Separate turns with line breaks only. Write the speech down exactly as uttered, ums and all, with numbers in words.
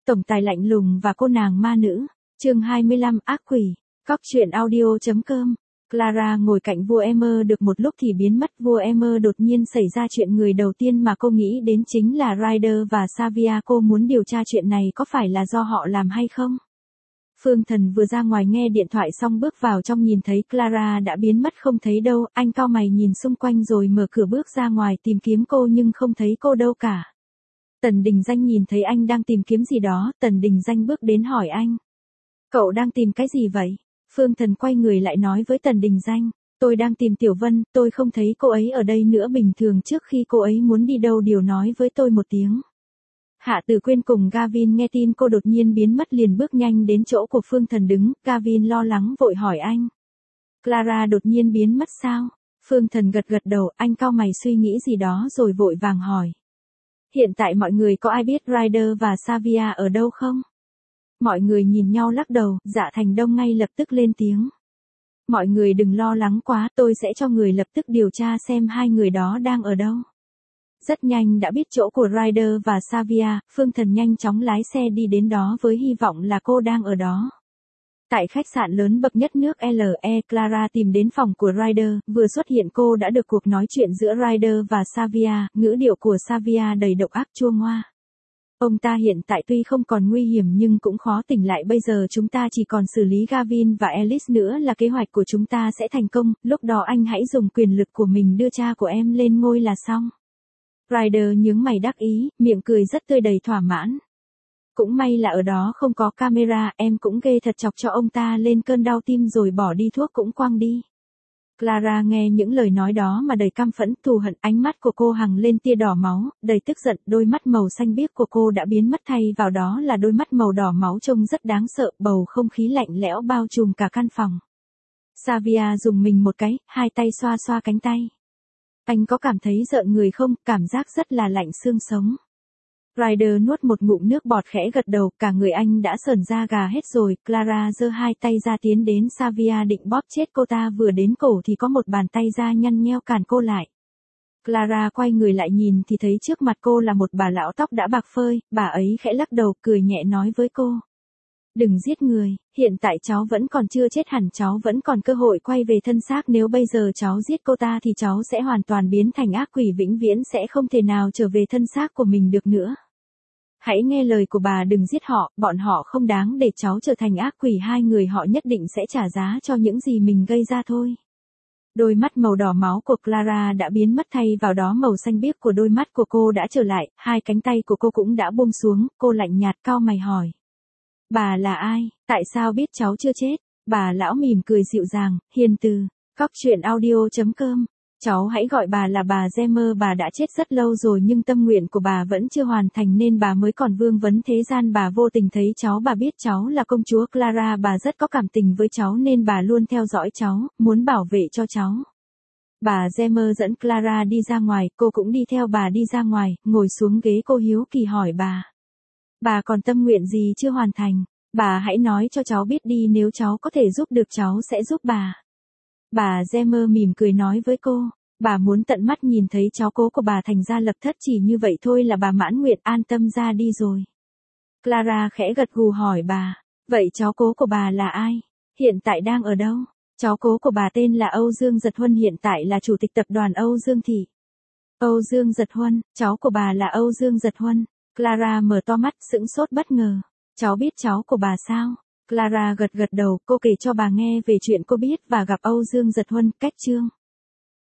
Tổng tài lạnh lùng và cô nàng ma nữ. Chương hai mươi lăm ác quỷ. Cóc truyện audio.com. Clara ngồi cạnh vua Emmer được một lúc thì biến mất. Vua Emmer đột nhiên xảy ra chuyện, người đầu tiên mà cô nghĩ đến chính là Ryder và Xavier. Cô muốn điều tra chuyện này có phải là do họ làm hay không. Phương Thần vừa ra ngoài nghe điện thoại xong bước vào trong, nhìn thấy Clara đã biến mất không thấy đâu. Anh cau mày nhìn xung quanh rồi mở cửa bước ra ngoài tìm kiếm cô nhưng không thấy cô đâu cả. Tần Đình Danh nhìn thấy anh đang tìm kiếm gì đó, Tần Đình Danh bước đến hỏi anh. Cậu đang tìm cái gì vậy? Phương Thần quay người lại nói với Tần Đình Danh. Tôi đang tìm Tiểu Vân, tôi không thấy cô ấy ở đây nữa. Bình thường trước khi cô ấy muốn đi đâu đều nói với tôi một tiếng. Hạ Tử Quyên cùng Gavin nghe tin cô đột nhiên biến mất liền bước nhanh đến chỗ của Phương Thần đứng. Gavin lo lắng vội hỏi anh. Clara đột nhiên biến mất sao? Phương Thần gật gật đầu, anh cau mày suy nghĩ gì đó rồi vội vàng hỏi. Hiện tại mọi người có ai biết Ryder và Xavier ở đâu không? Mọi người nhìn nhau lắc đầu. Dạ Thành Đông ngay lập tức lên tiếng. Mọi người đừng lo lắng quá, tôi sẽ cho người lập tức điều tra xem hai người đó đang ở đâu. Rất nhanh đã biết chỗ của Ryder và Xavier, Phương Thần nhanh chóng lái xe đi đến đó với hy vọng là cô đang ở đó. Tại khách sạn lớn bậc nhất nước lờ e, Clara tìm đến phòng của Ryder, vừa xuất hiện cô đã được cuộc nói chuyện giữa Ryder và Xavier, ngữ điệu của Xavier đầy độc ác chua ngoa. Ông ta hiện tại tuy không còn nguy hiểm nhưng cũng khó tỉnh lại, bây giờ chúng ta chỉ còn xử lý Gavin và Alice nữa là kế hoạch của chúng ta sẽ thành công, lúc đó anh hãy dùng quyền lực của mình đưa cha của em lên ngôi là xong. Ryder nhướng mày đắc ý, miệng cười rất tươi đầy thỏa mãn. Cũng may là ở đó không có camera, em cũng ghê thật, chọc cho ông ta lên cơn đau tim rồi bỏ đi thuốc cũng quăng đi. Clara nghe những lời nói đó mà đầy căm phẫn, thù hận, ánh mắt của cô hằng lên tia đỏ máu, đầy tức giận, đôi mắt màu xanh biếc của cô đã biến mất thay vào đó là đôi mắt màu đỏ máu trông rất đáng sợ, bầu không khí lạnh lẽo bao trùm cả căn phòng. Xavier dùng mình một cái, hai tay xoa xoa cánh tay. Anh có cảm thấy rợn người không, cảm giác rất là lạnh xương sống. Ryder nuốt một ngụm nước bọt khẽ gật đầu, cả người anh đã sởn da gà hết rồi. Clara giơ hai tay ra tiến đến Xavier định bóp chết cô ta, vừa đến cổ thì có một bàn tay da nhăn nheo cản cô lại. Clara quay người lại nhìn thì thấy trước mặt cô là một bà lão tóc đã bạc phơi, bà ấy khẽ lắc đầu cười nhẹ nói với cô. Đừng giết người, hiện tại cháu vẫn còn chưa chết hẳn, cháu vẫn còn cơ hội quay về thân xác, nếu bây giờ cháu giết cô ta thì cháu sẽ hoàn toàn biến thành ác quỷ, vĩnh viễn sẽ không thể nào trở về thân xác của mình được nữa. Hãy nghe lời của bà, đừng giết họ, bọn họ không đáng để cháu trở thành ác quỷ, hai người họ nhất định sẽ trả giá cho những gì mình gây ra thôi. Đôi mắt màu đỏ máu của Clara đã biến mất, thay vào đó màu xanh biếc của đôi mắt của cô đã trở lại, hai cánh tay của cô cũng đã buông xuống, cô lạnh nhạt cau mày hỏi. Bà là ai, tại sao biết cháu chưa chết? Bà lão mỉm cười dịu dàng, hiền từ. Cóc truyện audio.com. Cháu hãy gọi bà là bà Gemmer, bà đã chết rất lâu rồi nhưng tâm nguyện của bà vẫn chưa hoàn thành nên bà mới còn vương vấn thế gian. Bà vô tình thấy cháu, bà biết cháu là công chúa Clara, bà rất có cảm tình với cháu nên bà luôn theo dõi cháu, muốn bảo vệ cho cháu. Bà Gemmer dẫn Clara đi ra ngoài, cô cũng đi theo bà đi ra ngoài, ngồi xuống ghế cô hiếu kỳ hỏi bà. Bà còn tâm nguyện gì chưa hoàn thành? Bà hãy nói cho cháu biết đi, nếu cháu có thể giúp được cháu sẽ giúp bà. Bà Gemmer mỉm cười nói với cô, bà muốn tận mắt nhìn thấy cháu cố của bà thành ra lập thất, chỉ như vậy thôi là bà mãn nguyện, an tâm ra đi rồi. Clara khẽ gật gù hỏi bà, vậy cháu cố của bà là ai? Hiện tại đang ở đâu? Cháu cố của bà tên là Âu Dương Giật Huân, hiện tại là chủ tịch tập đoàn Âu Dương Thị. Âu Dương Giật Huân, cháu của bà là Âu Dương Giật Huân. Clara mở to mắt sững sốt bất ngờ. Cháu biết cháu của bà sao? Clara gật gật đầu, cô kể cho bà nghe về chuyện cô biết và gặp Âu Dương Giật Huân. Cách chương